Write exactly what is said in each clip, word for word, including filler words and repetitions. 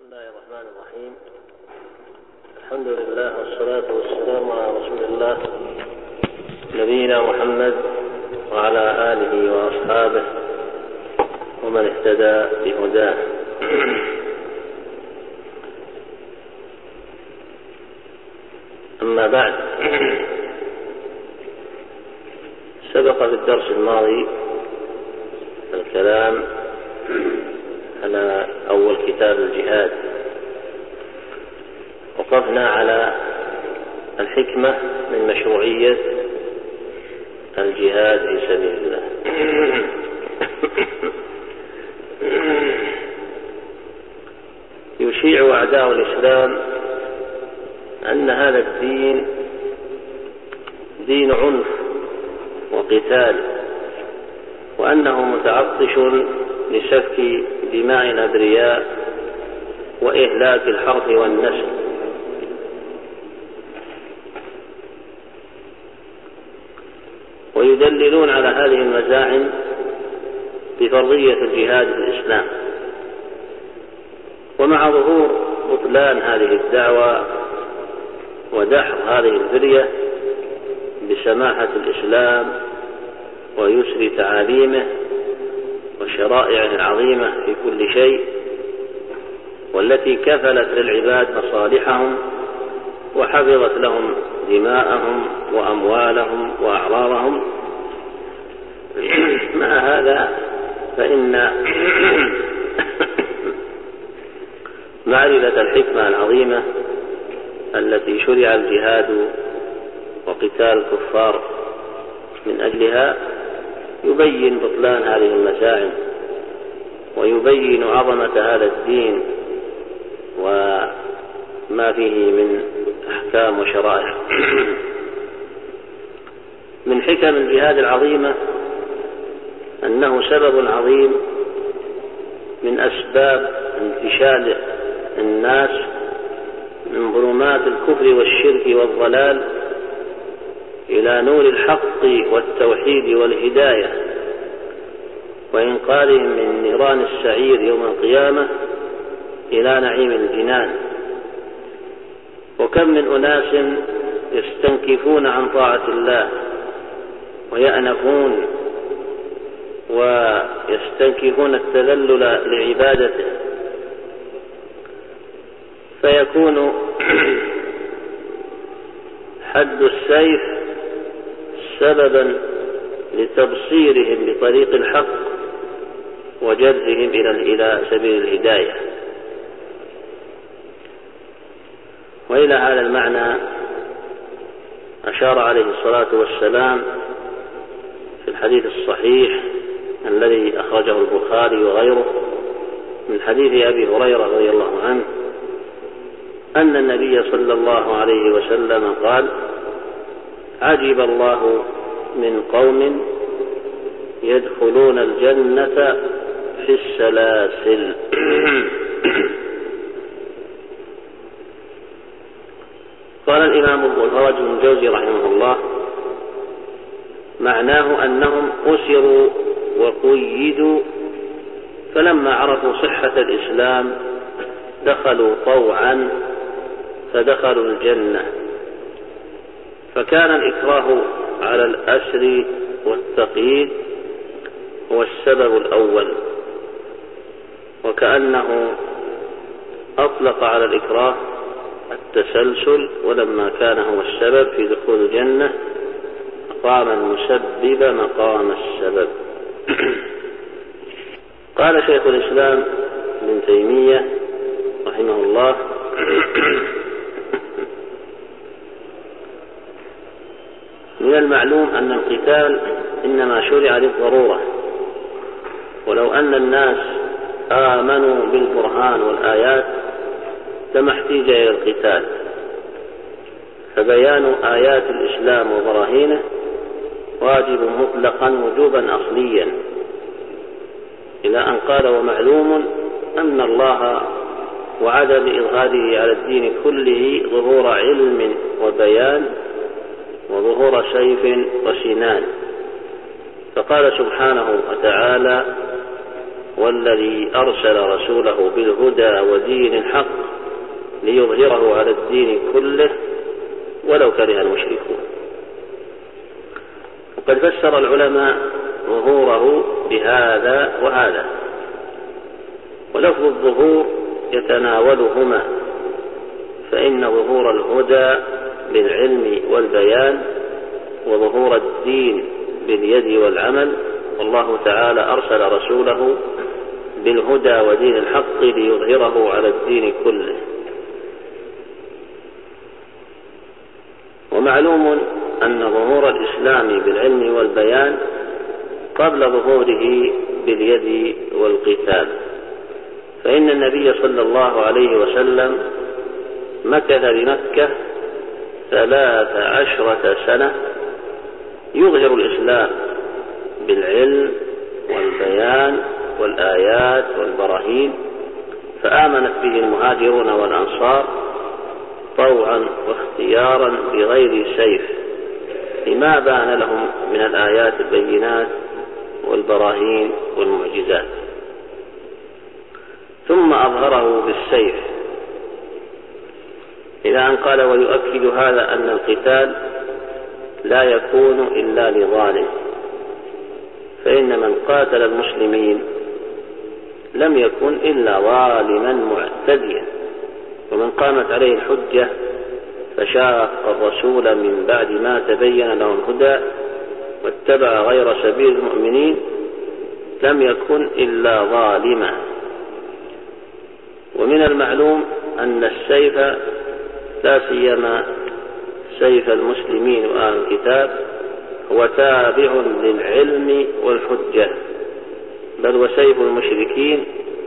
الله الرحمن الرحيم. الحمد لله والصلاة والسلام على رسول الله نبينا محمد وعلى آله وأصحابه ومن اهتدى بهداه. أما بعد، سبق في الدرس الماضي الكلام على أول كتاب الجهاد، وقفنا على الحكمة من مشروعية الجهاد في سبيل الله. يشيع أعداء الإسلام أن هذا الدين دين عنف وقتال، وأنه متعطش لسفك دماء الأبرياء وإهلاك الحرث والنسل، ويدللون على هذه المزاعم بفرضية الجهاد في الإسلام. ومع ظهور بطلان هذه الدعوة ودحر هذه الفرية بسماحة الإسلام ويسر تعاليمه وشرائعه العظيمة في كل شيء، والتي كفلت للعباد مصالحهم وحفظت لهم دماءهم وأموالهم وأعراضهم، مع هذا فإن معرفة الحكمة العظيمة التي شرع الجهاد وقتال الكفار من أجلها يبين بطلان هذه المزاعم، ويبين عظمة هذا الدين وما فيه من أحكام وشرائع. من حكم الجهاد العظيمة أنه سبب عظيم من أسباب انتشال الناس من ظلمات الكفر والشرك والضلال إلى نور الحق والتوحيد والهداية، وإنقاذهم من نيران السعير يوم القيامة إلى نعيم الجنان. وكم من أناس يستنكفون عن طاعة الله ويأنفون ويستنكفون التذلل لعبادته، فيكون حد السيف سببا لتبصيرهم بطريق الحق وجرهم إلى سبيل الهداية. وإلى هذا المعنى أشار عليه الصلاة والسلام في الحديث الصحيح الذي أخرجه البخاري وغيره من حديث أبي هريرة رضي الله عنه أن النبي صلى الله عليه وسلم قال: عجب الله من قوم يدخلون الجنة في السلاسل. قال الإمام الفرج بن جوزي رحمه الله: معناه أنهم أسروا وقيدوا، فلما عرفوا صحة الإسلام دخلوا طوعا فدخلوا الجنة. فكان الإكراه على الأسر والتقييد هو السبب الأول، وكأنه أطلق على الإكراه التسلسل، ولما كان هو السبب في دخول الجنة أقام المسبب مقام السبب. قال شيخ الإسلام ابن تيمية رحمه الله: من المعلوم أن القتال إنما شرع للضرورة، ولو أن الناس آمنوا بالبرهان والآيات لما احتاج إلى القتال، فبيان آيات الإسلام وبراهينه واجب مطلقا وجوبا أصليا، إلى أن قال: ومعلوم أن الله وعد بإظهاره على الدين كله ظهور علم وبيان وظهور سيف وسنان. فقال سبحانه وتعالى: والذي أرسل رسوله بالهدى ودين الحق ليظهره على الدين كله ولو كره المشركون. وقد فسر العلماء ظهوره بهذا وهذا، ولفظ الظهور يتناولهما، فإن ظهور الهدى بالعلم والبيان وظهور الدين باليد والعمل، والله تعالى أرسل رسوله بالهدى ودين الحق ليظهره على الدين كله. ومعلوم أن ظهور الإسلام بالعلم والبيان قبل ظهوره باليد والقتال، فإن النبي صلى الله عليه وسلم مكث بمكة ثلاث عشرة سنة يظهر الإسلام بالعلم والبيان والآيات والبراهين، فآمنت به المهاجرون والأنصار طوعا واختيارا بغير سيف لما بان لهم من الآيات البينات والبراهين والمعجزات، ثم أظهره بالسيف، إلى أن قال: ويؤكد هذا أن القتال لا يكون إلا لظالم، فإن من قاتل المسلمين لم يكن إلا ظالما معتديا، ومن قامت عليه الحجة فشاق الرسول من بعد ما تبين له الهدى واتبع غير سبيل المؤمنين لم يكن إلا ظالما. ومن المعلوم أن السيف لا سيما سيف المسلمين وأهل الكتاب هو تابع للعلم والحجة، بل وسيف المشركين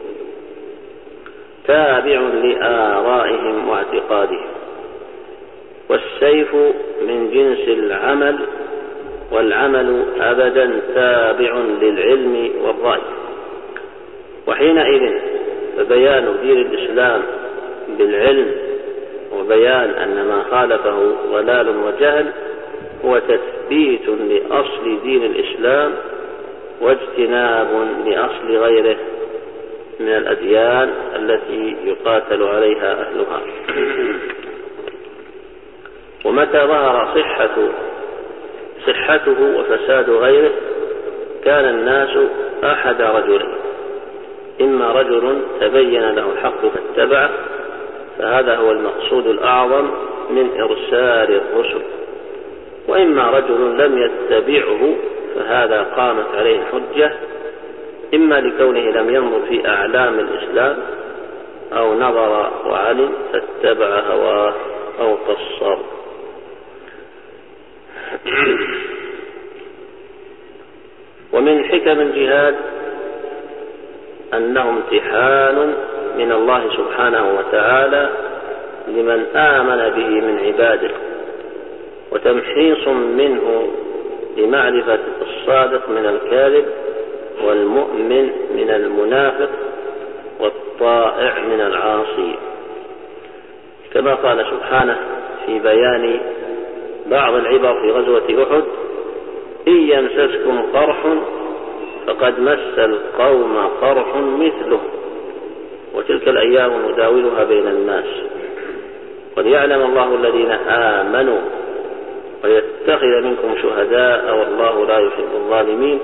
تابع لآرائهم واعتقادهم، والسيف من جنس العمل، والعمل أبدا تابع للعلم والرأي. وحينئذ فبيان دين الإسلام بالعلم وبيان أن ما خالفه ضلال وجهل هو تثبيت لأصل دين الإسلام واجتناب لأصل غيره من الأديان التي يقاتل عليها أهلها. ومتى ظهر صحة صحته وفساد غيره كان الناس أحد رجلين: إما رجل تبين له الحق فاتبعه، فهذا هو المقصود الأعظم من إرسال الرسل، وإما رجل لم يتبعه فهذا قامت عليه الحجة، إما لكونه لم ينظر في أعلام الإسلام أو نظر وعلم فاتبع هواه أو قصر. ومن حكم الجهاد أنه امتحان من الله سبحانه وتعالى لمن آمن به من عباده، وتمحيص منه لمعرفة الصادق من الكاذب، والمؤمن من المنافق، والطائع من العاصي، كما قال سبحانه في بيان بعض العبر في غزوة أحد: إن يمسسكم قرح فقد مس القوم قرح مثله وتلك الأيام نداولها بين الناس وليعلم الله الذين آمنوا ويتخذ منكم شهداء والله لا يحب الظالمين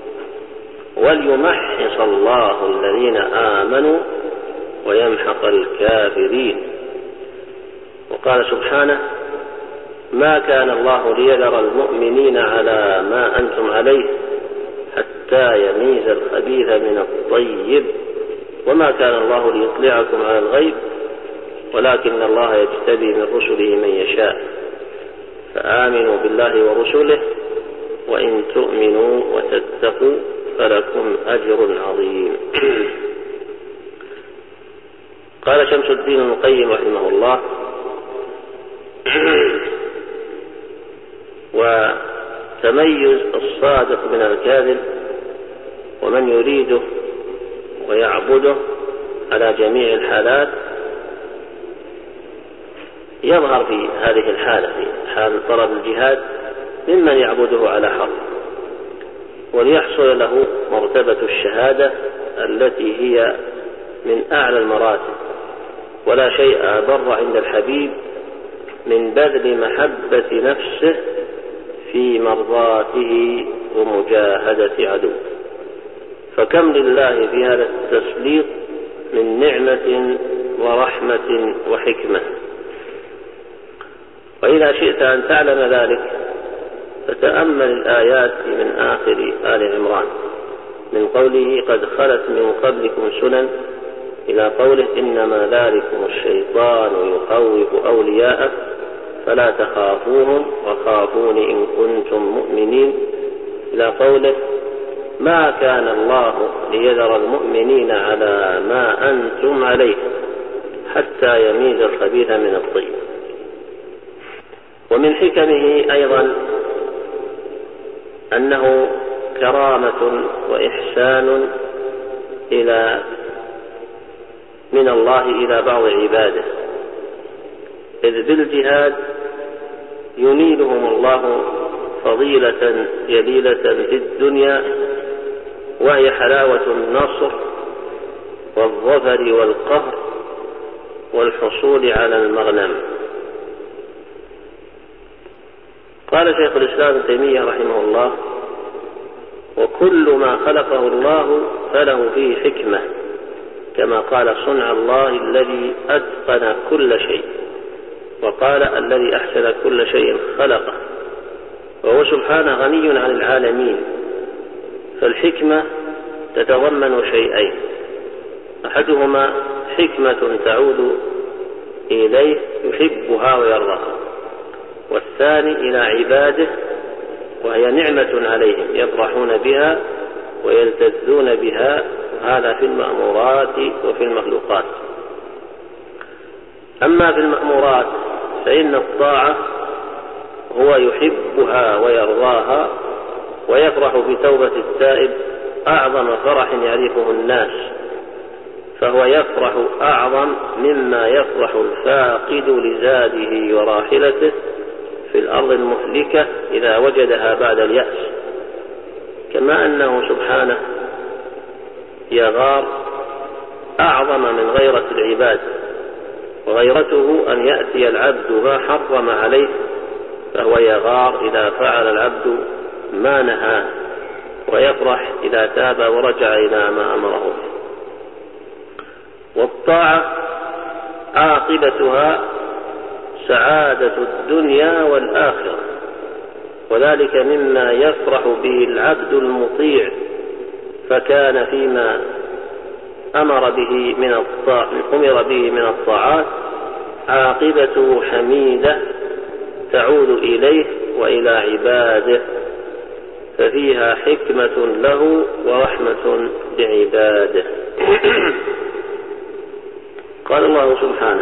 وليمحص الله الذين آمنوا ويمحق الكافرين. وقال سبحانه: ما كان الله ليذر المؤمنين على ما أنتم عليه حتى يميز الخبيث من الطيب وما كان الله ليطلعكم على الغيب ولكن الله يجتبي من رسله من يشاء فآمنوا بالله ورسله وإن تؤمنوا وتتقوا فلكم أجر عظيم. قال شمس الدين ابن القيم رحمه الله: وتميز الصادق من الكاذب ومن يريده ويعبده على جميع الحالات يظهر في هذه الحالة، في حال طلب الجهاد، ممن يعبده على حق وليحصل له مرتبة الشهادة التي هي من أعلى المراتب، ولا شيء أبر عند الحبيب من بذل محبة نفسه في مرضاته ومجاهدة عدوه. فكم لله في هذا التسليط من نعمة ورحمة وحكمة. وإذا شئت أن تعلم ذلك فتأمل الآيات من آخر آل عمران من قوله قد خلت من قبلكم سنن إلى قوله إنما ذلكم الشيطان يخوف أولياءه فلا تخافوهم وخافون إن كنتم مؤمنين إلى قوله ما كان الله ليذر المؤمنين على ما أنتم عليه حتى يميز الخبيث من الطيب. ومن حكمه أيضا أنه كرامة وإحسان إلى من الله إلى بعض عباده، إذ بالجهاد ينيلهم الله فضيلة جليلة في الدنيا وهي حلاوة النصر والظفر والقهر والحصول على المغنم. قال شيخ الإسلام ابن تيمية رحمه الله وكل ما خلقه الله فله فيه حكمة، كما قال صنع الله الذي أتقن كل شيء، وقال الذي أحسن كل شيء خلقه، وهو سبحانه غني عن العالمين. فالحكمة تتضمن شيئين، أحدهما حكمة تعود إليه يحبها ويرضاها، والثاني إلى عباده وهي نعمة عليهم يفرحون بها ويلتذون بها، هذا في المأمورات وفي المخلوقات. أما في المأمورات فإن الطاعة هو يحبها ويرضاها ويفرح بتوبة التائب أعظم فرح يعرفه الناس، فهو يفرح أعظم مما يفرح الفاقد لزاده وراحلته في الأرض المهلكة إذا وجدها بعد اليأس. كما أنه سبحانه يغار أعظم من غيرة العباد، وغيرته أن يأتي العبد ما حرم عليه، فهو يغار إذا فعل العبد ما نهاه، ويفرح إذا تاب ورجع إلى ما أمره به. والطاعة عاقبتها سعادة الدنيا والآخرة، وذلك مما يفرح به العبد المطيع، فكان فيما أمر به من الطاعة أمر به من الطاعات عاقبته حميدة تعود إليه وإلى عباده، ففيها حكمة له ورحمة بعباده. قال الله سبحانه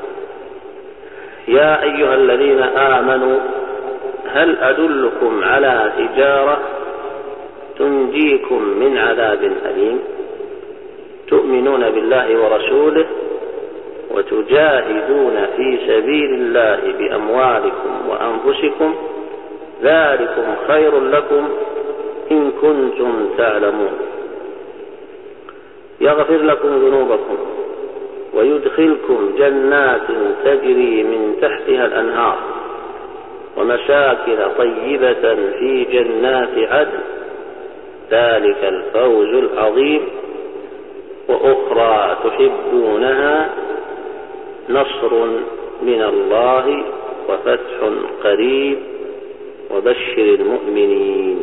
يا أيها الذين آمنوا هل أدلكم على تجارة تنجيكم من عذاب أليم تؤمنون بالله ورسوله وتجاهدون في سبيل الله بأموالكم وأنفسكم ذلكم خير لكم إن كنتم تعلمون يغفر لكم ذنوبكم ويدخلكم جنات تجري من تحتها الأنهار ومساكن طيبة في جنات عدن ذلك الفوز العظيم وأخرى تحبونها نصر من الله وفتح قريب وبشر المؤمنين.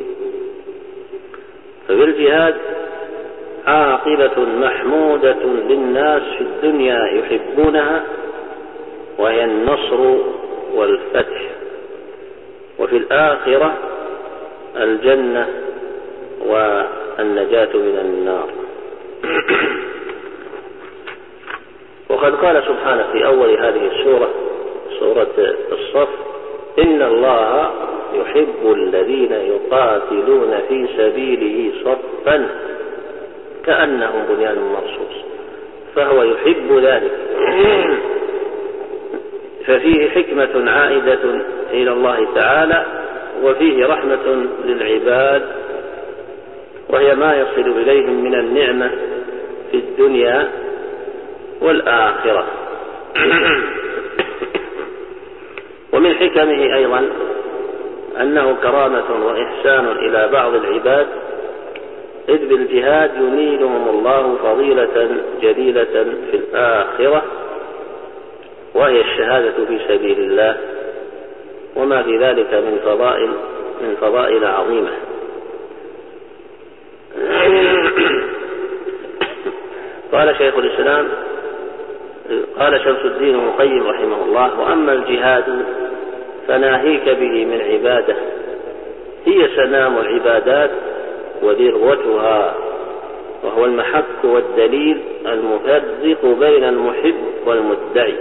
ففي الجهاد عاقبة محمودة للناس في الدنيا يحبونها وهي النصر والفتح، وفي الآخرة الجنة والنجاة من النار. وقد قال سبحانه في أول هذه السورة سورة الصف إن الله يحب الذين يقاتلون في سبيله صفا كأنهم بنيان مرصوص، فهو يحب ذلك. ففيه حكمة عائدة إلى الله تعالى، وفيه رحمة للعباد وهي ما يصل إليهم من النعمة في الدنيا والآخرة. ومن حكمه أيضا أنه كرامة وإحسان إلى بعض العباد، إذ بالجهاد ينيلهم الله فضيلة جليلة في الآخرة، وهي الشهادة في سبيل الله، وما في ذلك من فضائل من فضائل عظيمة. قال شيخ الإسلام قال شمس الدين ابن القيم رحمه الله: وأما الجهاد فناهيك به من عبادة هي سنام العبادات وذروتها، وهو المحك والدليل المفرق بين المحب والمدعي.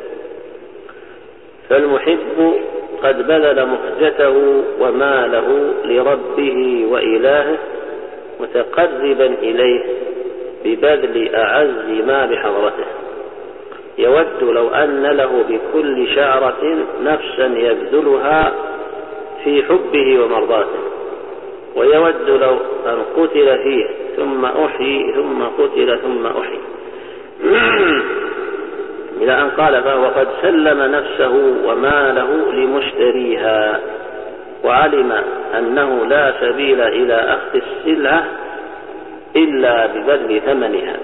فالمحب قد بذل مهجته وماله لربه وإلهه متقربا إليه ببذل أعز ما بحضرته، يود لو أن له بكل شعرة نفسا يبذلها في حبه ومرضاته، ويود لو أن قتل فيه ثم أحيي ثم قتل ثم أحيي، إلى أن قال: فهو قد سلم نفسه وماله لمشتريها، وعلم أنه لا سبيل إلى أخذ السلعة إلا ببذل ثمنها.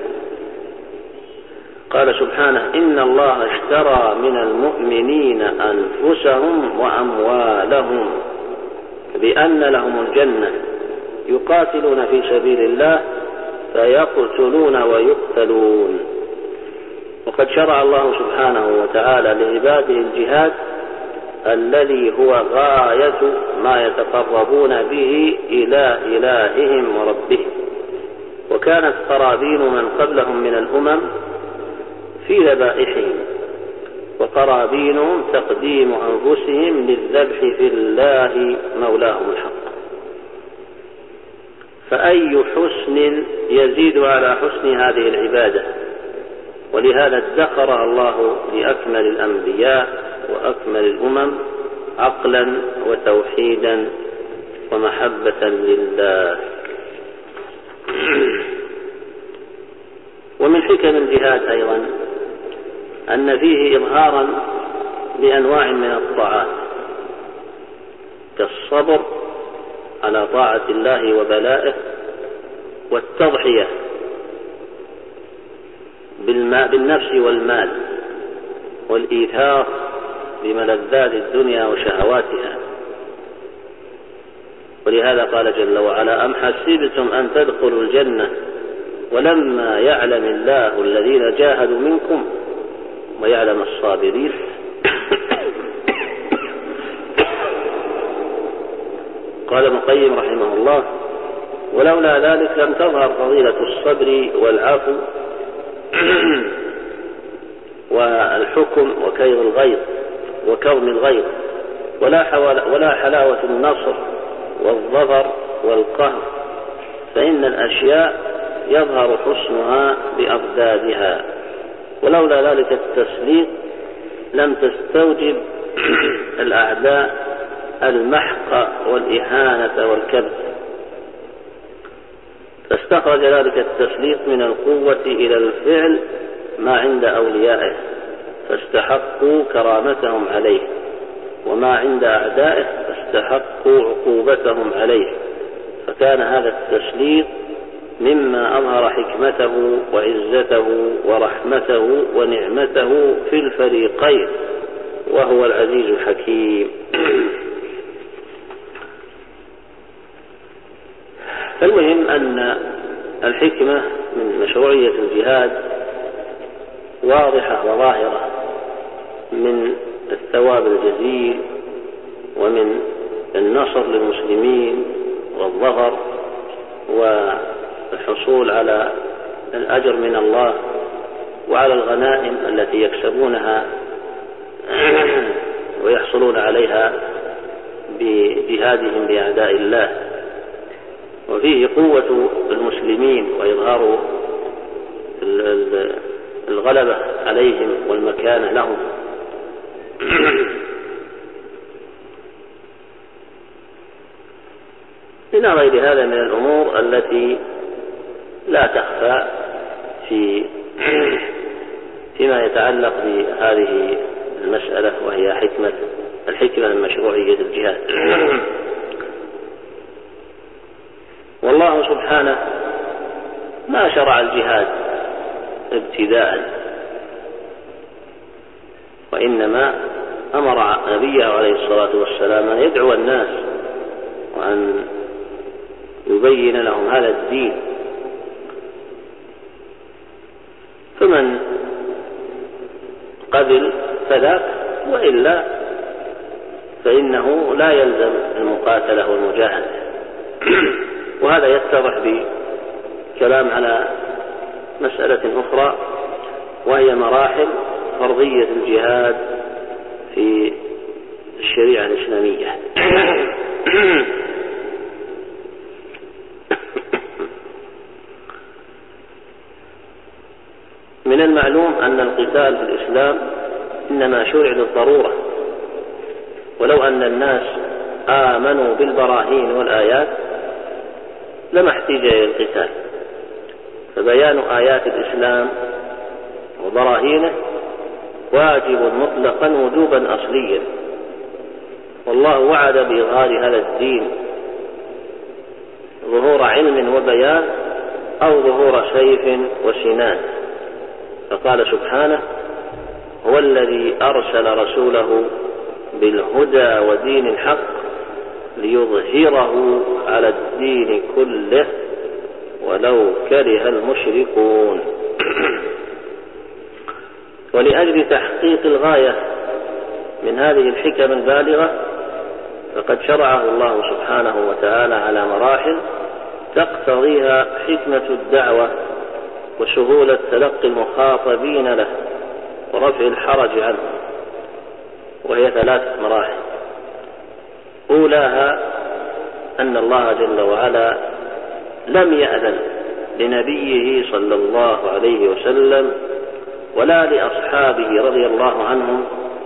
قال سبحانه: إن الله اشترى من المؤمنين أنفسهم وأموالهم بأن لهم الجنة يقاتلون في سبيل الله فيقتلون ويقتلون. وقد شرع الله سبحانه وتعالى لعباده الجهاد الذي هو غاية ما يتقربون به إلى إلههم وربهم. وكانت قرابين من قبلهم من الأمم في ذبائحهم، وقرابينهم تقديم أنفسهم للذبح في الله مولاهم الحق. فأي حسن يزيد على حسن هذه العبادة؟ ولهذا ادخر الله لأكمل الأنبياء وأكمل الأمم عقلا وتوحيدا ومحبة لله. ومن حكم الجهاد أيضا أن فيه إظهارا لأنواع من الطاعات، كالصبر على طاعة الله وبلائه، والتضحية بالنفس والمال، والإيثار بملذات الدنيا وشهواتها. ولهذا قال جل وعلا: أم حسبتم أن تدخلوا الجنة ولما يعلم الله الذين جاهدوا منكم ويعلم الصابرين. قال ابن القيم رحمه الله: ولولا ذلك لم تظهر فضيلة الصبر والعفو والحكم وكيظ الغيظ وكظم الغيظ، ولا ولا حلاوة النصر والظفر والقهر، فإن الأشياء يظهر حسنها بأضدادها. ولولا ذلك التسليط لم تستوجب الأعداء المحق والإهانة والكبت، فاستخرج ذلك التسليط من القوة إلى الفعل ما عند أوليائه، فاستحقوا كرامتهم عليه، وما عند أعدائه فاستحقوا عقوبتهم عليه. فكان هذا التسليط مما أظهر حكمته وعزته ورحمته ونعمته في الفريقين، وهو العزيز الحكيم. المهم أن الحكمة من مشروعية الجهاد واضحة وظاهرة، من الثواب الجزيل ومن النصر للمسلمين والظفر والحصول على الأجر من الله، وعلى الغنائم التي يكسبونها ويحصلون عليها بجهادهم بأعداء الله. وفيه قوة المسلمين وإظهار الغلبة عليهم والمكانة لهم. إلى غير هذا من الأمور التي لا تخفى في فيما يتعلق بهذه المسألة، وهي حكمة الحكمة من مشروعية الجهاد. والله سبحانه ما شرع الجهاد ابتداء، وإنما أمر نبيه عليه الصلاة والسلام أن يدعو الناس وأن يبين لهم هذا الدين، فمن قبل فذاك، وإلا فإنه لا يلزم المقاتلة والمجاهدة. وهذا يتضح بكلام على مسألة أخرى، وهي مراحل فرضية الجهاد في الشريعة الإسلامية. من المعلوم أن القتال في الإسلام إنما شرع للضرورة، ولو أن الناس آمنوا بالبراهين والآيات لما احتاج إلى القتال، فبيان آيات الإسلام وبراهينه واجب مطلقا وجوبا أصليا، والله وعد بإظهار هذا الدين ظهور علم وبيان أو ظهور سيف وسنان. فقال سبحانه: هو الذي أرسل رسوله بالهدى ودين الحق ليظهره على الدين كله ولو كره المشركون. ولأجل تحقيق الغاية من هذه الحكم البالغة فقد شرعه الله سبحانه وتعالى على مراحل تقتضيها حكمة الدعوة وسهولة تلقي المخاطبين له ورفع الحرج عنه، وهي ثلاث مراحل. أولاها أن الله جل وعلا لم يأذن لنبيه صلى الله عليه وسلم ولا لأصحابه رضي الله عنهم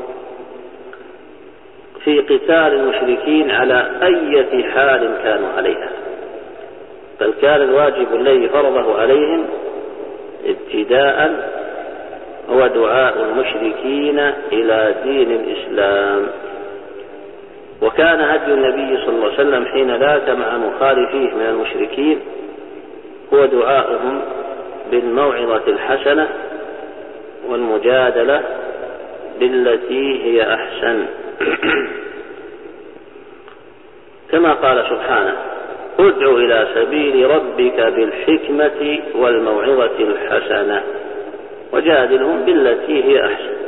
في قتال المشركين على أي حال كانوا عليها، بل كان الواجب الذي فرضه عليهم ابتداء هو دعاء المشركين إلى دين الإسلام. وكان هدي النبي صلى الله عليه وسلم حين لاك مع مخالفيه من المشركين هو دعاؤهم بالموعظة الحسنة والمجادلة بالتي هي أحسن، كما قال سبحانه: ادع إلى سبيل ربك بالحكمة والموعظة الحسنة وجادلهم بالتي هي أحسن.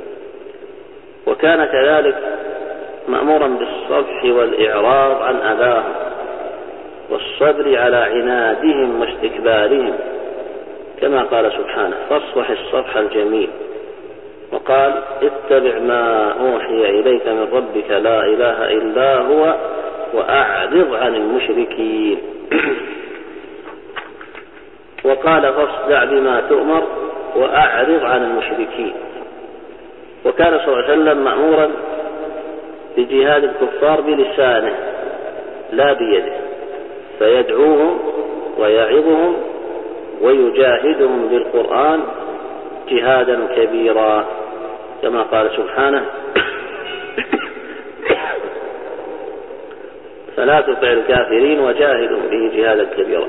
وكان كذلك مأمورا بالصفح والإعراض عن أذاهم والصبر على عنادهم واستكبارهم، كما قال سبحانه: فاصفح الصفح الجميل. وقال: اتبع ما أوحي إليك من ربك لا إله إلا هو وأعرض عن المشركين. وقال: فاصدع بما تؤمر وأعرض عن المشركين. وكان صلى الله عليه وسلم مأمورا بجهاد الكفار بلسانه لا بيده، فيدعوهم ويعظهم ويجاهدهم بالقرآن جهادا كبيرا، كما قال سبحانه: فلا تطع الكافرين وجاهدهم به جهادا كبيرا.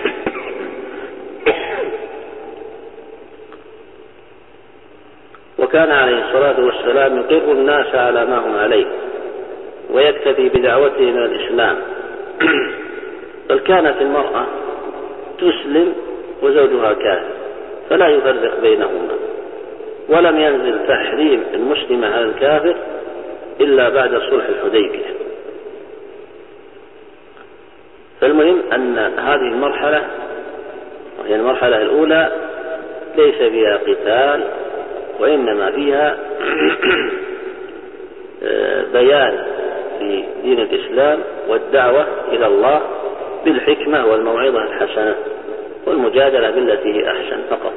وكان عليه الصلاة والسلام يقر الناس على ما هم عليه ويكتفي بدعوته من الإسلام، بل كانت المرأة تسلم وزوجها كافر فلا يفرق بينهما، ولم ينزل تحريم المسلم على الكافر إلا بعد صلح الحديبية. فالمهم أن هذه المرحلة وهي المرحلة الأولى ليس فيها قتال، وإنما فيها بيان لدين الإسلام والدعوة إلى الله بالحكمة والموعظة الحسنة والمجادلة بالتي هي أحسن فقط.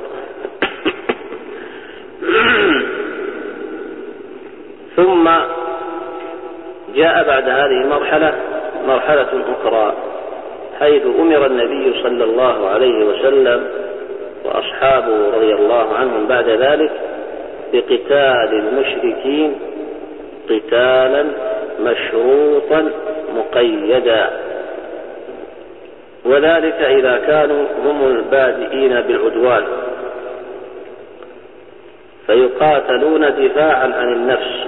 ثم جاء بعد هذه المرحلة مرحلة أخرى، حيث أمر النبي صلى الله عليه وسلم وأصحابه رضي الله عنهم بعد ذلك بقتال المشركين قتالا مشروطا مقيدا، وذلك إذا كانوا هم البادئين بالعدوان فيقاتلون دفاعا عن النفس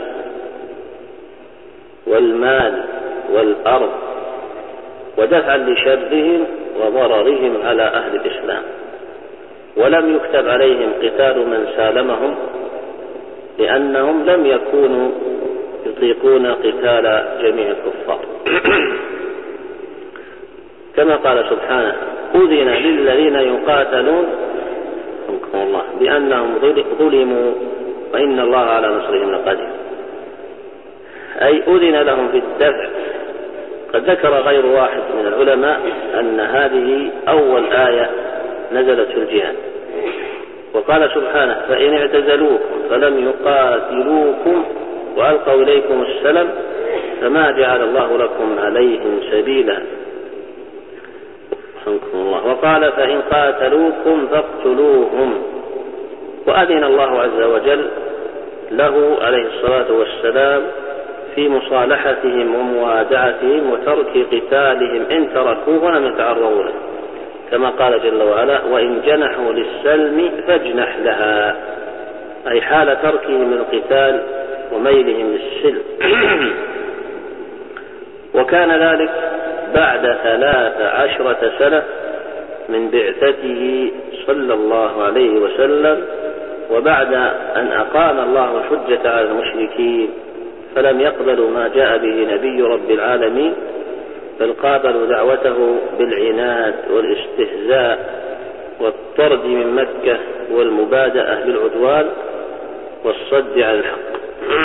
والمال والأرض ودفعا لشرهم وضررهم على أهل الإسلام، ولم يكتب عليهم قتال من سالمهم لأنهم لم يكونوا يطيقون قتال جميع الكفار. كما قال سبحانه: أذن للذين يقاتلون الله بأنهم ظلموا وإن الله على نصرهم لقدير، أي أذن لهم في الدفع. قد ذكر غير واحد من العلماء أن هذه أول آية نزلت في الجهاد، وقال سبحانه: فإن اعتزلوكم فلم يقاتلوكم وألقوا إليكم السلم فما جعل الله لكم عليهم سبيلا. الله. وقال: فإن قاتلوكم فاقتلوهم. وأذن الله عز وجل له عليه الصلاة والسلام في مصالحتهم وموادعتهم وترك قتالهم إن تركوه ولم يتعرضوا له، كما قال جل وعلا: وإن جنحوا للسلم فاجنح لها، أي حال تركهم القتال وميلهم للسلم. وكان ذلك بعد ثلاث عشرة سنة من بعثته صلى الله عليه وسلم، وبعد أن أقام الله الحجة على المشركين فلم يقبلوا ما جاء به نبي رب العالمين، بل قابلوا دعوته بالعناد والاستهزاء والطرد من مكة والمبادئة بالعدوان والصد عن الحق.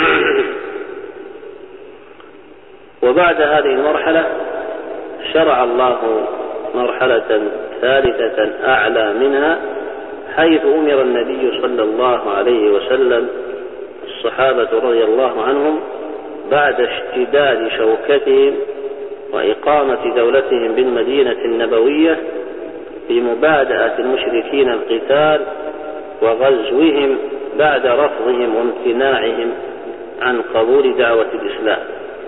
وبعد هذه المرحلة شرع الله مرحلة ثالثة أعلى منها، حيث أمر النبي صلى الله عليه وسلم الصحابة رضي الله عنهم بعد اشتداد شوكتهم وإقامة دولتهم بالمدينة النبوية بمبادئة المشركين القتال وغزوهم بعد رفضهم وامتناعهم عن قبول دعوة الإسلام.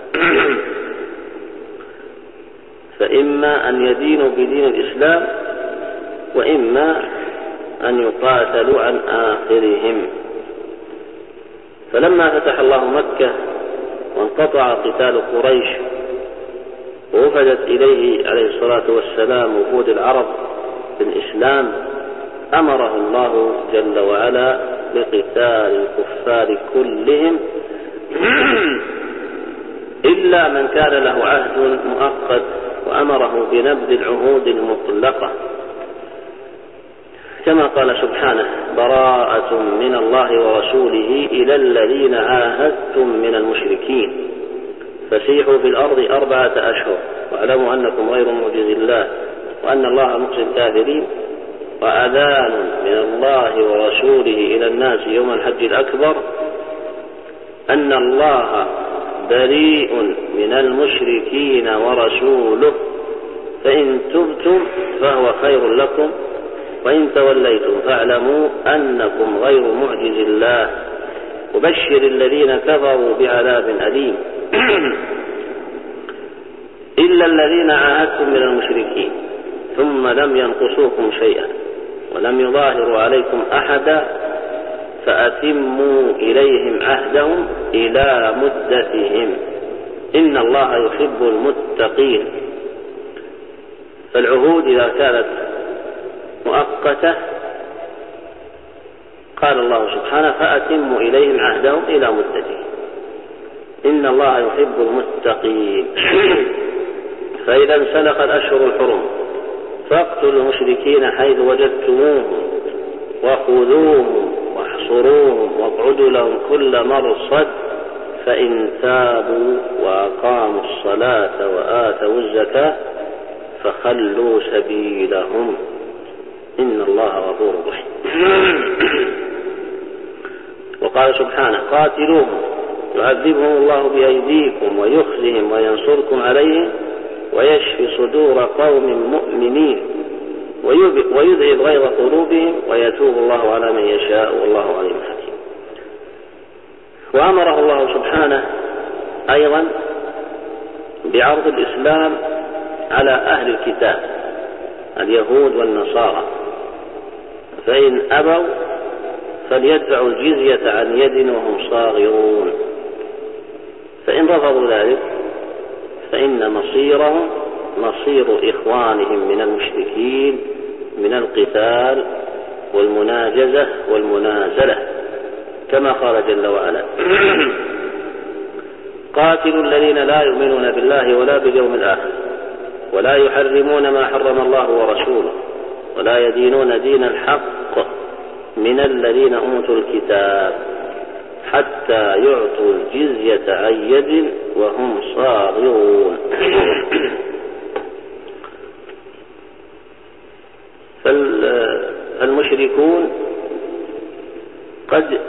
فإما أن يدينوا بدين الإسلام وإما أن يقاتلوا عن آخرهم. فلما فتح الله مكة وانقطع قتال قريش ووفدت إليه عليه الصلاة والسلام وفود العرب بالإسلام، أمره الله جل وعلا بقتال الكفار كلهم إلا من كان له عهد مؤقت، وأمره بنبذ العهود المطلقة، كما قال سبحانه: براءة من الله ورسوله إلى الذين عاهدتم من المشركين فسيحوا في الأرض أربعة أشهر واعلموا أنكم غير معجز الله وأن الله مخزي الكافرين، وأذان من الله ورسوله إلى الناس يوم الحج الأكبر أن الله بريء من المشركين ورسوله فإن تبتم فهو خير لكم وإن توليتم فاعلموا أنكم غير معجز الله وبشر الذين كفروا بعذاب أليم. إلا الذين عاهدتم من المشركين ثم لم ينقصوكم شيئا ولم يظاهروا عليكم أحدا فأتموا إليهم عهدهم إلى مدتهم إن الله يحب المتقين. فالعهود إذا كانت مؤقتة قال الله سبحانه: فأتموا إليهم عهدهم إلى مدتهم إن الله يحب المتقين. فإذا انسلخ الأشهر الحرم فاقتلوا المشركين حيث وجدتموهم وخذوهم واحصروهم واقعدوا لهم كل مرصد فإن تابوا وأقاموا الصلاة وآتوا الزكاة فخلوا سبيلهم إن الله غفور رحيم. وقال سبحانه: قاتلوهم يعذبهم الله بأيديكم ويخزهم وينصركم عليهم ويشفي صدور قوم مؤمنين ويذهب غيظ قلوبهم ويتوب الله على من يشاء والله عليم حكيم. وأمره الله سبحانه أيضا بعرض الإسلام على أهل الكتاب اليهود والنصارى، فإن أبوا فليدفعوا الجزية عن يد وهم صاغرون، فإن رفضوا ذلك فإن مصيرهم مصير إخوانهم من المشركين من القتال والمناجزة والمنازلة، كما قال جل وعلا: قاتلوا الذين لا يؤمنون بالله ولا باليوم الآخر ولا يحرمون ما حرم الله ورسوله ولا يدينون دين الحق من الذين أوتوا الكتاب حتى يعطوا الجزية عن يد وهم صاغرون. فالمشركون قد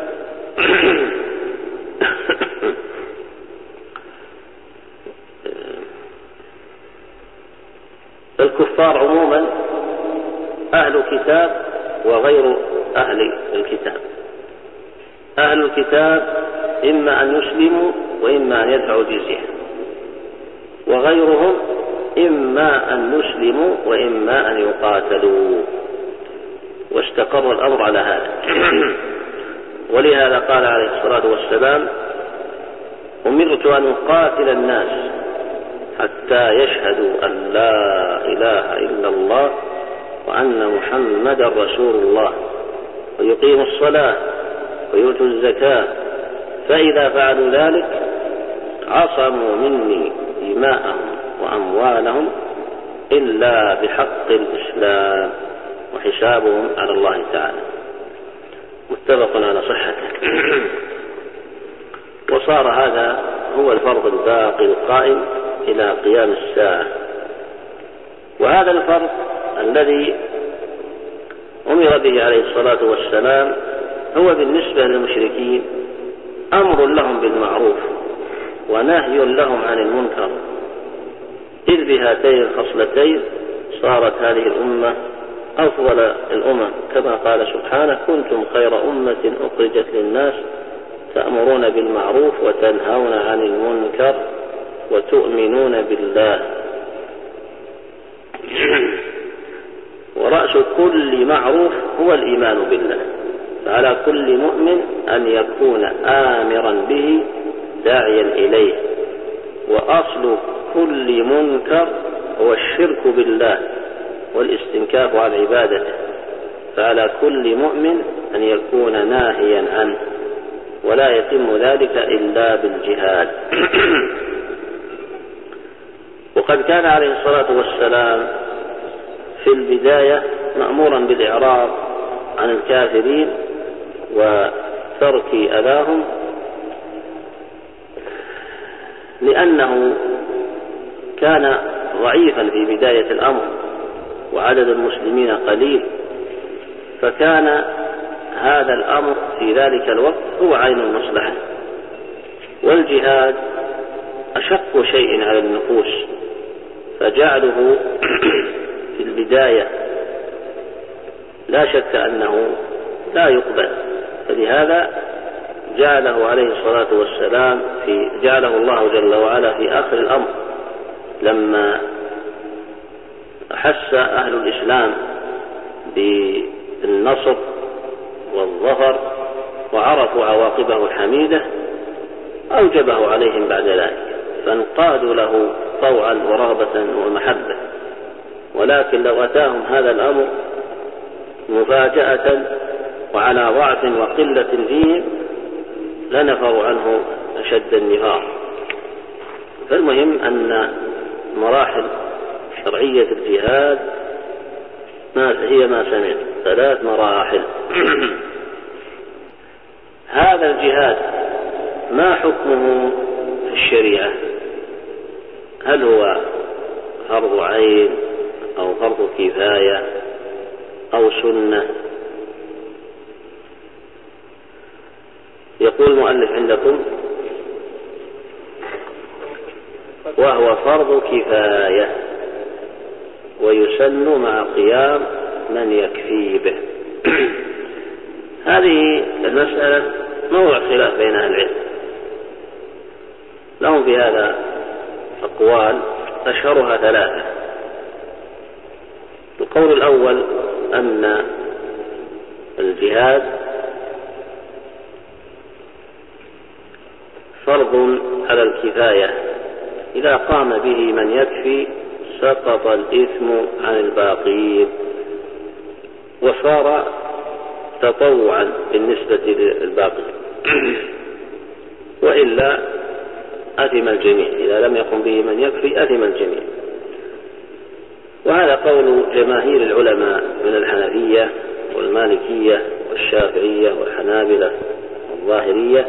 الكفار عموما أهل الكتاب وغير أهل الكتاب. أهل الكتاب إما أن يسلموا وإما أن يدفعوا جزية، وغيرهم إما أن يسلموا وإما أن يقاتلوا، واستقر الأمر على هذا. ولهذا قال عليه الصلاة والسلام: أمرت أن أقاتل الناس حتى يشهدوا أن لا إله إلا الله وأن محمدا رسول الله ويقيموا الصلاة ويؤتوا الزكاة، فإذا فعلوا ذلك عصموا مني دماءهم وأموالهم إلا بحق الإسلام وحسابهم على الله تعالى. متفق على صحته. وصار هذا هو الفرض الباقي القائم إلى قيام الساعة. وهذا الفرض الذي أمر به عليه الصلاة والسلام هو بالنسبة للمشركين أمر لهم بالمعروف ونهي لهم عن المنكر، إذ بهاتين الخصلتين صارت هذه الأمة أفضل الأمم، كما قال سبحانه: كنتم خير أمة أخرجت للناس تأمرون بالمعروف وتنهون عن المنكر وتؤمنون بالله. ورأس كل معروف هو الإيمان بالله، فعلى كل مؤمن أن يكون آمرا به داعيا إليه. وأصل كل منكر هو الشرك بالله والاستنكاف عن عبادته، فعلى كل مؤمن أن يكون ناهيا عنه، ولا يتم ذلك إلا بالجهاد. وقد كان عليه الصلاة والسلام في البداية مأمورا بالإعراض عن الكافرين وترك أذاهم، لأنه كان ضعيفا في بداية الأمر وعدد المسلمين قليل، فكان هذا الأمر في ذلك الوقت هو عين المصلحة. والجهاد أشق شيء على النفوس، فجعله في البداية لا شك أنه لا يقبل، فلهذا جعله عليه الصلاة والسلام في جعله الله جل وعلا في آخر الأمر، لما أحس أهل الإسلام بالنصر والظفر وعرفوا عواقبه الحميدة أوجبه عليهم بعد ذلك، فانقادوا له طوعا ورغبة ومحبة. ولكن لو أتاهم هذا الأمر مفاجأة وعلى ضعف وقلة فيهم لنفروا عنه أشد النفاق. فالمهم أن مراحل شرعية الجهاد ما هي ما سمعت ثلاث مراحل. هذا الجهاد ما حكمه في الشريعة؟ هل هو فرض عين أو فرض كفاية أو سنة؟ يقول المؤلف عندكم: وهو فرض كفاية ويسن مع قيام من يكفي به. هذه المسألة موضع خلاف بين أهل العلم، لهم في هذا أقوال أشهرها ثلاثة. القول الأول أن الجهاد فرض على الكفاية، إذا قام به من يكفي سقط الإثم عن الباقين وصار تطوعا بالنسبة للباقي، وإلا أثم الجميع، إذا لم يقم به من يكفي أثم الجميع. وهذا قول جماهير العلماء من الحنفية والمالكية والشافعية والحنابلة والظاهرية،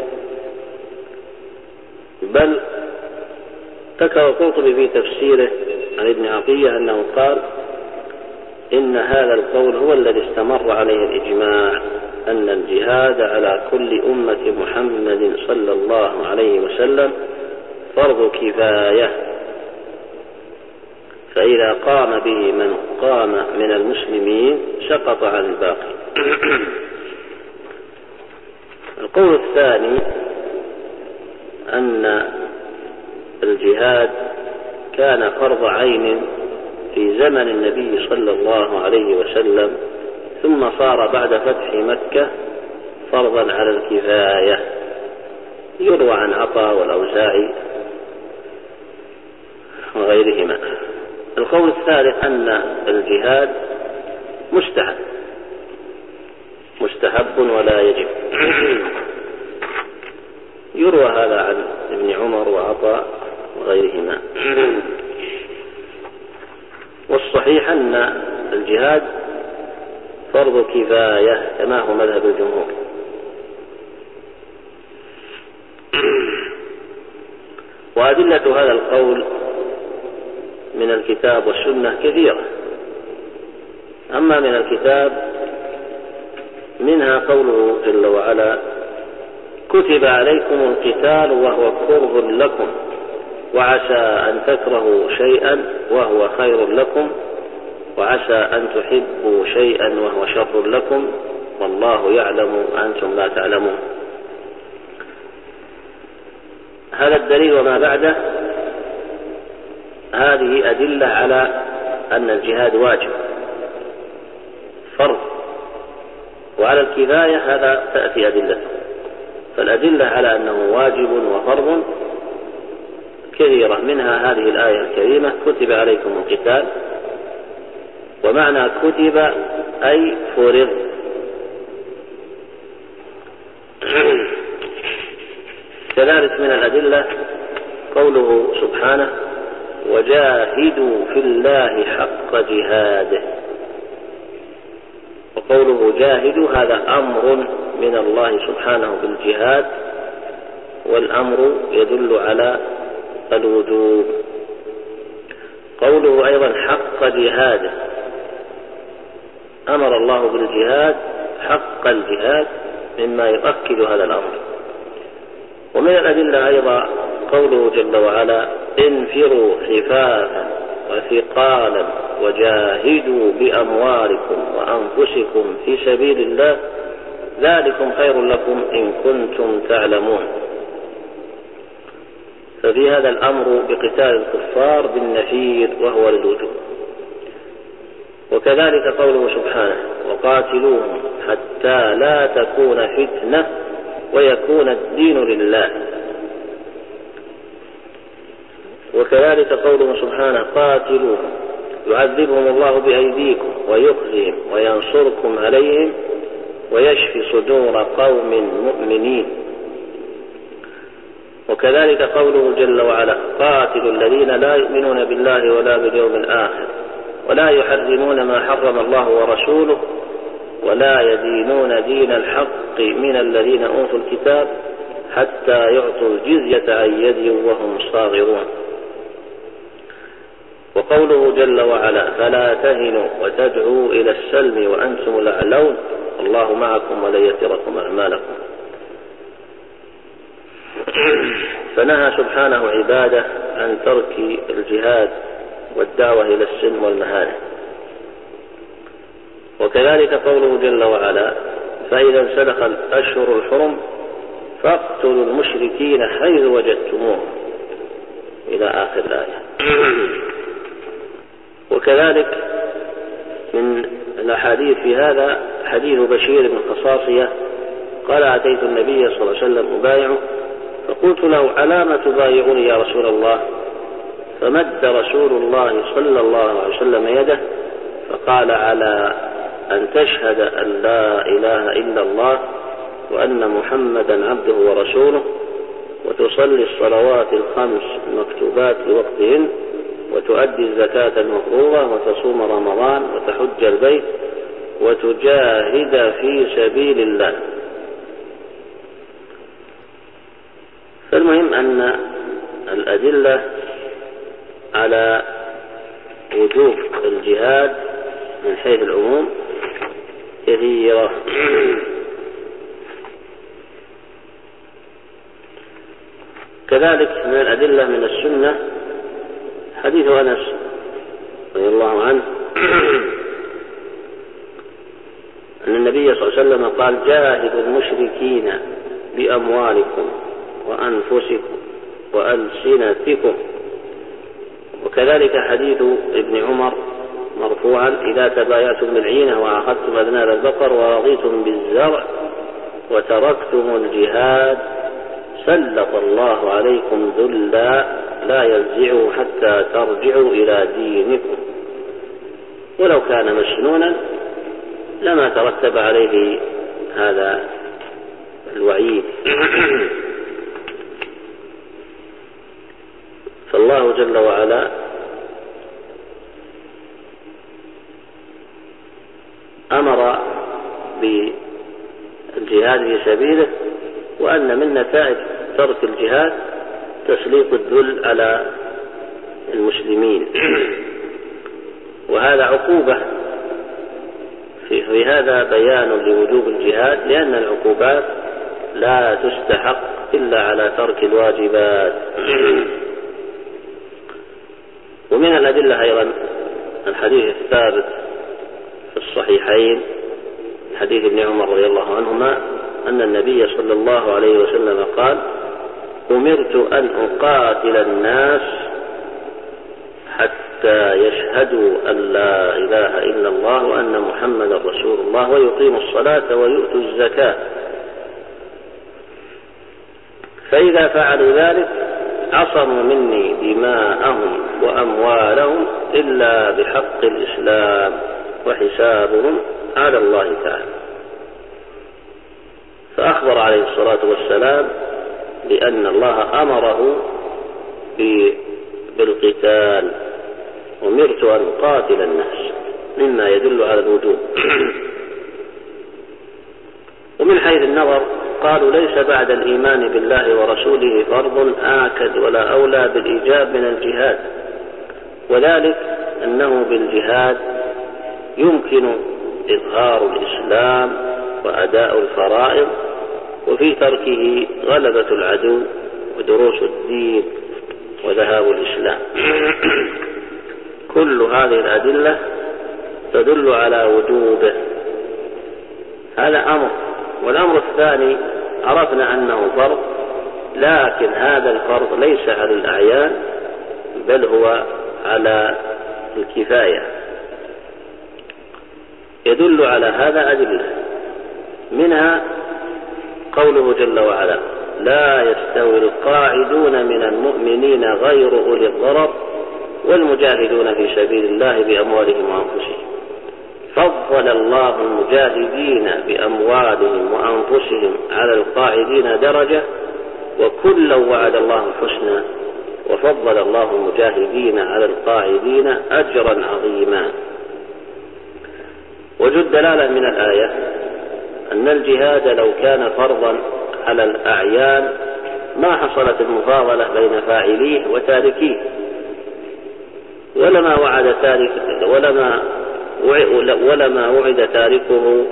بل ذكر القرطبي في تفسيره عن ابن عطية أنه قال إن هذا القول هو الذي استمر عليه الإجماع، أن الجهاد على كل أمة محمد صلى الله عليه وسلم فرض كفاية، فإذا قام به من قام من المسلمين سقط عن الباقي. القول الثاني أن الجهاد كان فرض عين في زمن النبي صلى الله عليه وسلم، ثم صار بعد فتح مكة فرضا على الكفاية، يروى عن عطاء والأوزاعي وغيرهما. القول الثالث أن الجهاد مستحب مستحب ولا يجب، يروى هذا عن ابن عمر وعطاء وغيرهما. والصحيح أن الجهاد فرض كفاية كما هو مذهب الجمهور. وأدلة هذا القول من الكتاب والسنة كثيرة. أما من الكتاب منها قوله جل وعلا: كتب عليكم القتال وهو كره لكم وعسى أن تكرهوا شيئا وهو خير لكم وعسى أن تحبوا شيئا وهو شر لكم والله يعلم وأنتم لا تعلمون. هذا الدليل وما بعده هذه أدلة على أن الجهاد واجب فرض، وعلى الكفاية هذا تأتي أدلته. فالأدلة على أنه واجب وفرض كثيرة، منها هذه الآية الكريمة: كتب عليكم القتال، ومعنى كتب أي فرض. كذلك من الأدلة قوله سبحانه: وجاهدوا في الله حق جهاده. وقوله جاهدوا هذا أمر من الله سبحانه بالجهاد، والأمر يدل على الوجوب. قوله أيضا حق جهاده، أمر الله بالجهاد حق الجهاد، مما يؤكد هذا الأمر. ومن الأدلة أيضا قوله جل وعلا: انفروا خفافا وثقالا وجاهدوا بأموالكم وأنفسكم في سبيل الله ذلكم خير لكم إن كنتم تعلمون. ففي هذا الأمر بقتال الكفار بالنفير وهو للوجوب. وكذلك قوله سبحانه: وقاتلوهم حتى لا تكون فتنة ويكون الدين لله. وكذلك قوله سبحانه: قاتلوهم يعذبهم الله بأيديكم ويخزيهم وينصركم عليهم ويشفي صدور قوم مؤمنين. وكذلك قوله جل وعلا: قاتلوا الذين لا يؤمنون بالله ولا باليوم الآخر ولا يحرمون ما حرم الله ورسوله ولا يدينون دين الحق من الذين أوتوا الكتاب حتى يعطوا الجزية عن يد وهم صاغرون. وقوله جل وعلا: فلا تهنوا وتدعوا إلى السلم وأنتم الأعلون الله معكم ولن يتركم أعمالكم. فنهى سبحانه عباده عن ترك الجهاد والدعوة إلى السلم والمهانة. وكذلك قوله جل وعلا فإذا انسلخ الأشهر الحرم فاقتلوا المشركين حيث وجدتموهم إلى آخر الآية. وكذلك من الأحاديث في هذا حديث بشير بن خصاصية قال أتيت النبي صلى الله عليه وسلم أبايعه فقلت له على ما تبايعني يا رسول الله؟ فمد رسول الله صلى الله عليه وسلم يده فقال على أن تشهد أن لا إله إلا الله وأن محمدا عبده ورسوله وتصلي الصلوات الخمس المكتوبات لوقتهن وتؤدي الزكاة المفروضة وتصوم رمضان وتحج البيت وتجاهد في سبيل الله. فالمهم أن الأدلة على وجوب الجهاد من حيث العموم كثيرة. كذلك من الأدلة من السنة حديث أنس رضي الله عنه أن النبي صلى الله عليه وسلم قال جاهدوا المشركين بأموالكم وأنفسكم وألسنتكم. وكذلك حديث ابن عمر مرفوعا إذا تبايعتم بالعينة وأخذتم أذناب البقر ورضيتم بالزرع وتركتم الجهاد سلط الله عليكم ذلا لا ينزعه حتى ترجعوا إلى دينكم. ولو كان مسنونا لما ترتب عليه هذا الوعيد. فالله جل وعلا أمر بالجهاد في سبيله وأن من نتائج ترك الجهاد تسليط الذل على المسلمين. وهذا عقوبة في هذا بيان لوجوب الجهاد لأن العقوبات لا تستحق إلا على ترك الواجبات. ومن الأدلة أيضا الحديث الثابت في الصحيحين حديث ابن عمر رضي الله عنهما أن النبي صلى الله عليه وسلم قال أمرت أن أقاتل الناس حتى يشهدوا أن لا إله إلا الله وأن محمدا رسول الله ويقيموا الصلاة ويؤتوا الزكاة فإذا فعلوا ذلك عصموا مني دماءهم وأموالهم إلا بحق الإسلام وحسابهم على الله تعالى. فأخبر عليه الصلاة والسلام بأن الله أمره بالقتال أمرت أن أقاتل الناس مما يدل على الوجوب. ومن حيث النظر قالوا ليس بعد الإيمان بالله ورسوله فرض آكد ولا أولى بالإيجاب من الجهاد، وذلك أنه بالجهاد يمكن إظهار الإسلام وأداء الفرائض، وفي تركه غلبة العدو ودروس الدين وذهاب الإسلام. كل هذه الأدلة تدل على وجوبه. هذا أمر. والأمر الثاني عرفنا أنه فرض، لكن هذا الفرض ليس على الأعيان بل هو على الكفاية. يدل على هذا أدلة، منها قوله جل وعلا لا يستوي القاعدون من المؤمنين غير أولي الضرر والمجاهدون في سبيل الله بأموالهم وأنفسهم. فضل الله المجاهدين بأموالهم وأنفسهم على القاعدين درجة وكلا وعد الله الحسنى وفضل الله المجاهدين على القاعدين أجرا عظيما. وجد دلالة من الآية أن الجهاد لو كان فرضا على الأعيان ما حصلت المفاضلة بين فاعليه وتاركيه، ولما وعد تارك ولما ولما وعد تاركه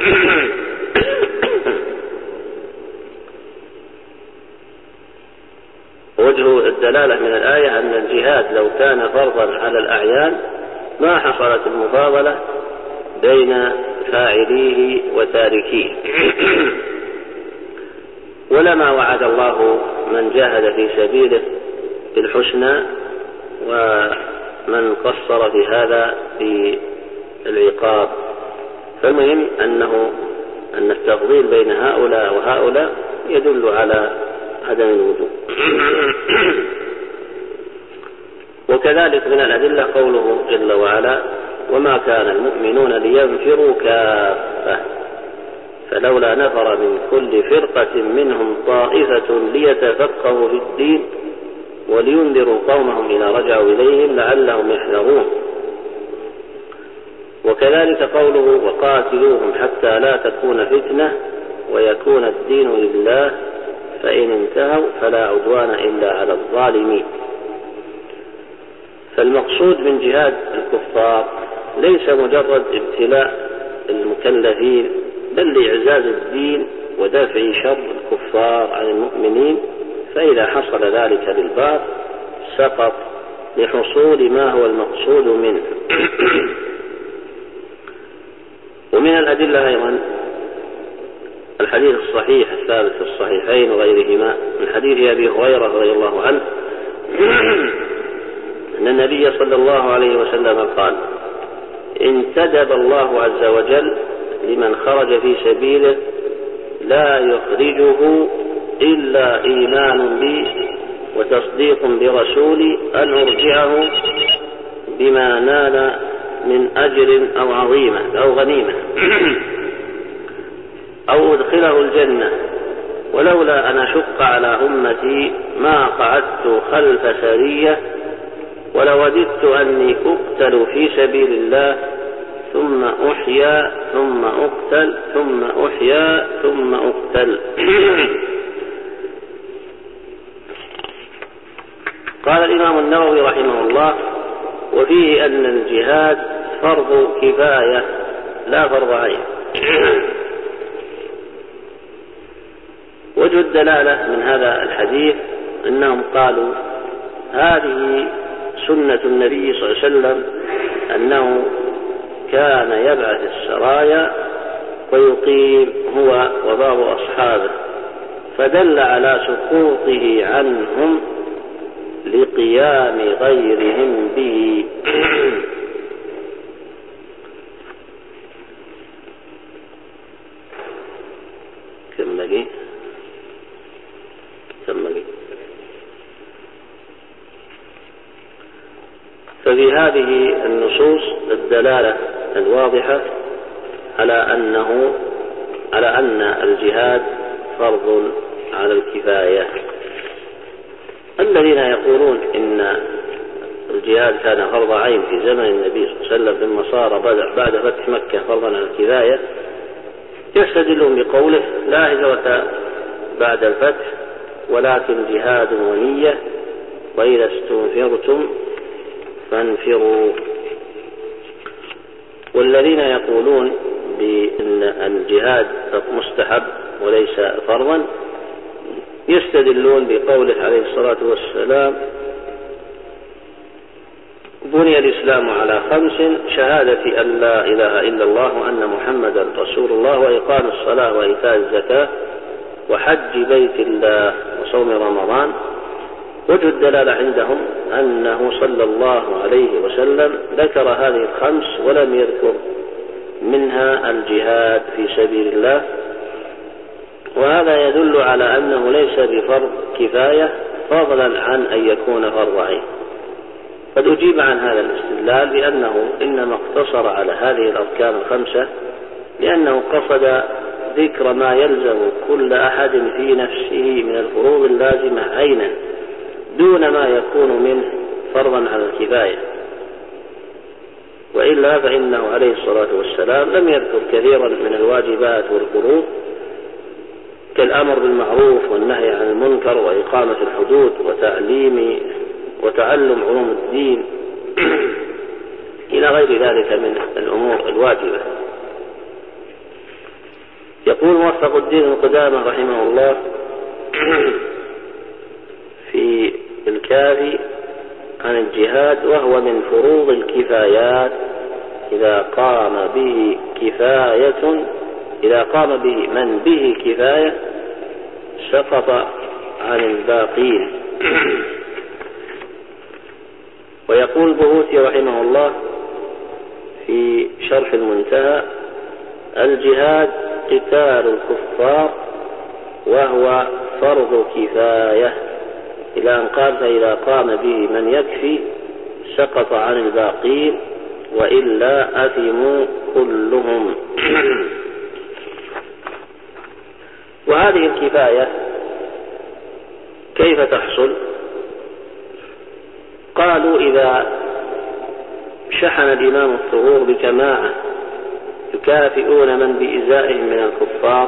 وجه الدلالة من الآية أن الجهاد لو كان فرضا على الأعيان ما حصلت المفاضلة بين فاعليه وتاركيه. ولما وعد الله من جاهد في سبيله بالحسنى، ومن قصر في هذا في العقاب. فالمهم أنه أن التفضيل بين هؤلاء وهؤلاء يدل على عدم الوجوب. وكذلك من الأدلة قوله جل وعلا: وما كان المؤمنون لينفروا كافة فلولا نفر من كل فرقة منهم طائفة ليتفقهوا في الدين ولينذروا قومهم إذا رجعوا إليهم لعلهم يحذرون. وكذلك قوله: وقاتلوهم حتى لا تكون فتنة ويكون الدين لله فإن انتهوا فلا عدوان إلا على الظالمين. فالمقصود من جهاد الكفار ليس مجرد ابتلاء المكلفين، بل لإعزاز الدين ودفع شر الكفار عن المؤمنين، فإذا حصل ذلك للبعض سقط لحصول ما هو المقصود منه. ومن الأدلة أيضا الحديث الصحيح الثابت في الصحيحين وغيرهما من حديث أبي هريرة رضي الله عنه أن النبي صلى الله عليه وسلم قال: انتدب الله عز وجل لمن خرج في سبيله لا يخرجه إلا إيمان بي وتصديق برسولي أن أرجعه بما نال من أجر أو عظيمة أو غنيمة أو أدخله الجنة، ولولا أن أشق على أمتي ما قعدت خلف سرية ولوددت أني أقتل في سبيل الله ثم أحيا ثم أقتل ثم أحيا ثم أقتل. قال الإمام النووي رحمه الله: وفيه أن الجهاد فرض كفاية لا فرض عين. وجه الدلالة من هذا الحديث أنهم قالوا: هذه سنة النبي صلى الله عليه وسلم أنه كان يبعث السرايا ويقيم هو وبعض أصحابه، فدل على سقوطه عنهم لقيام غيرهم به. كملي كملي ففي هذه النصوص الدلالة الواضحة على أنه على أن الجهاد فرض على الكفاية. الذين يقولون إن الجهاد كان فرض عين في زمن النبي صلى الله عليه وسلم ثم صار بعد فتح مكة فرضا على الكفاية يستدلون بقوله: لا هجرة بعد الفتح ولكن جهاد ونية وإذا استنفرتم فانفروا. والذين يقولون بأن الجهاد مستحب وليس فرضا يستدلون بقوله عليه الصلاة والسلام: بني الإسلام على خمس: شهادة أن لا إله إلا الله وأن محمدا رسول الله وإقام الصلاة وإيتاء الزكاة وحج بيت الله وصوم رمضان. وجه الدلالة عندهم أنه صلى الله عليه وسلم ذكر هذه الخمس ولم يذكر منها الجهاد في سبيل الله، وهذا يدل على أنه ليس بفرض كفاية فضلا عن أن يكون فرض عين. قد أجيب عن هذا الاستدلال بأنه إنما اقتصر على هذه الأركان الخمسة لأنه قصد ذكر ما يلزم كل أحد في نفسه من الفروض اللازمة عينا دون ما يكون منه فرضا على الكفاية، وإلا فإنه عليه الصلاة والسلام لم يذكر كثيرا من الواجبات والفروض كالأمر بالمعروف والنهي عن المنكر وإقامة الحدود وتعليم وتعلم علوم الدين إلى غير ذلك من الأمور الواجبة. يقول موفق الدين القدامى رحمه الله في الكافي عن الجهاد: وهو من فروض الكفايات إذا قام به كفاية إذا قام به من به كفاية سقط عن الباقين. ويقول البهوتي رحمه الله في شرح المنتهى: الجهاد قتال الكفار وهو فرض كفاية، إلى أن قال: فإذا قام به من يكفي سقط عن الباقين وإلا أثموا كلهم. وهذه الكفاية كيف تحصل؟ قالوا: إذا شحن الإمام الثغور بجماعة يكافئون من بإزائهم من الكفار،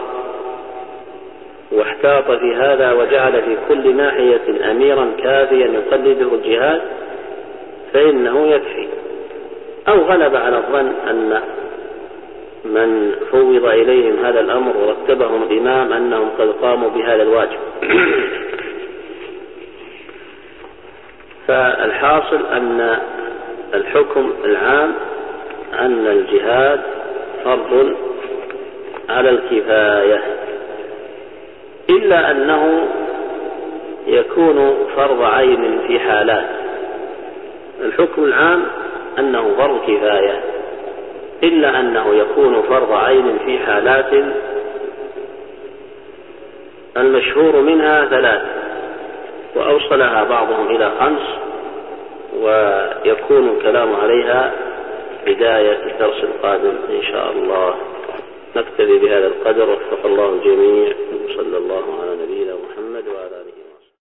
واحتاط في هذا وجعل في كل ناحية أميرا كافيا يقلده الجهاد، فإنه يكفي. أو غلب على الظن أن من فوض إليهم هذا الأمر ورتبهم الإمام أنهم قد قاموا بهذا الواجب. فالحاصل أن الحكم العام أن الجهاد فرض على الكفاية، إلا أنه يكون فرض عين في حالات. الحكم العام أنه فرض كفاية، إلا أنه يكون فرض عين في حالات المشهور منها ثلاث، وأوصلها بعضهم إلى خمس، ويكون الكلام عليها بداية الدرس القادم إن شاء الله. نكتفي بهذا القدر، وفق الله الجميع، وصلى الله على نبينا محمد وعلى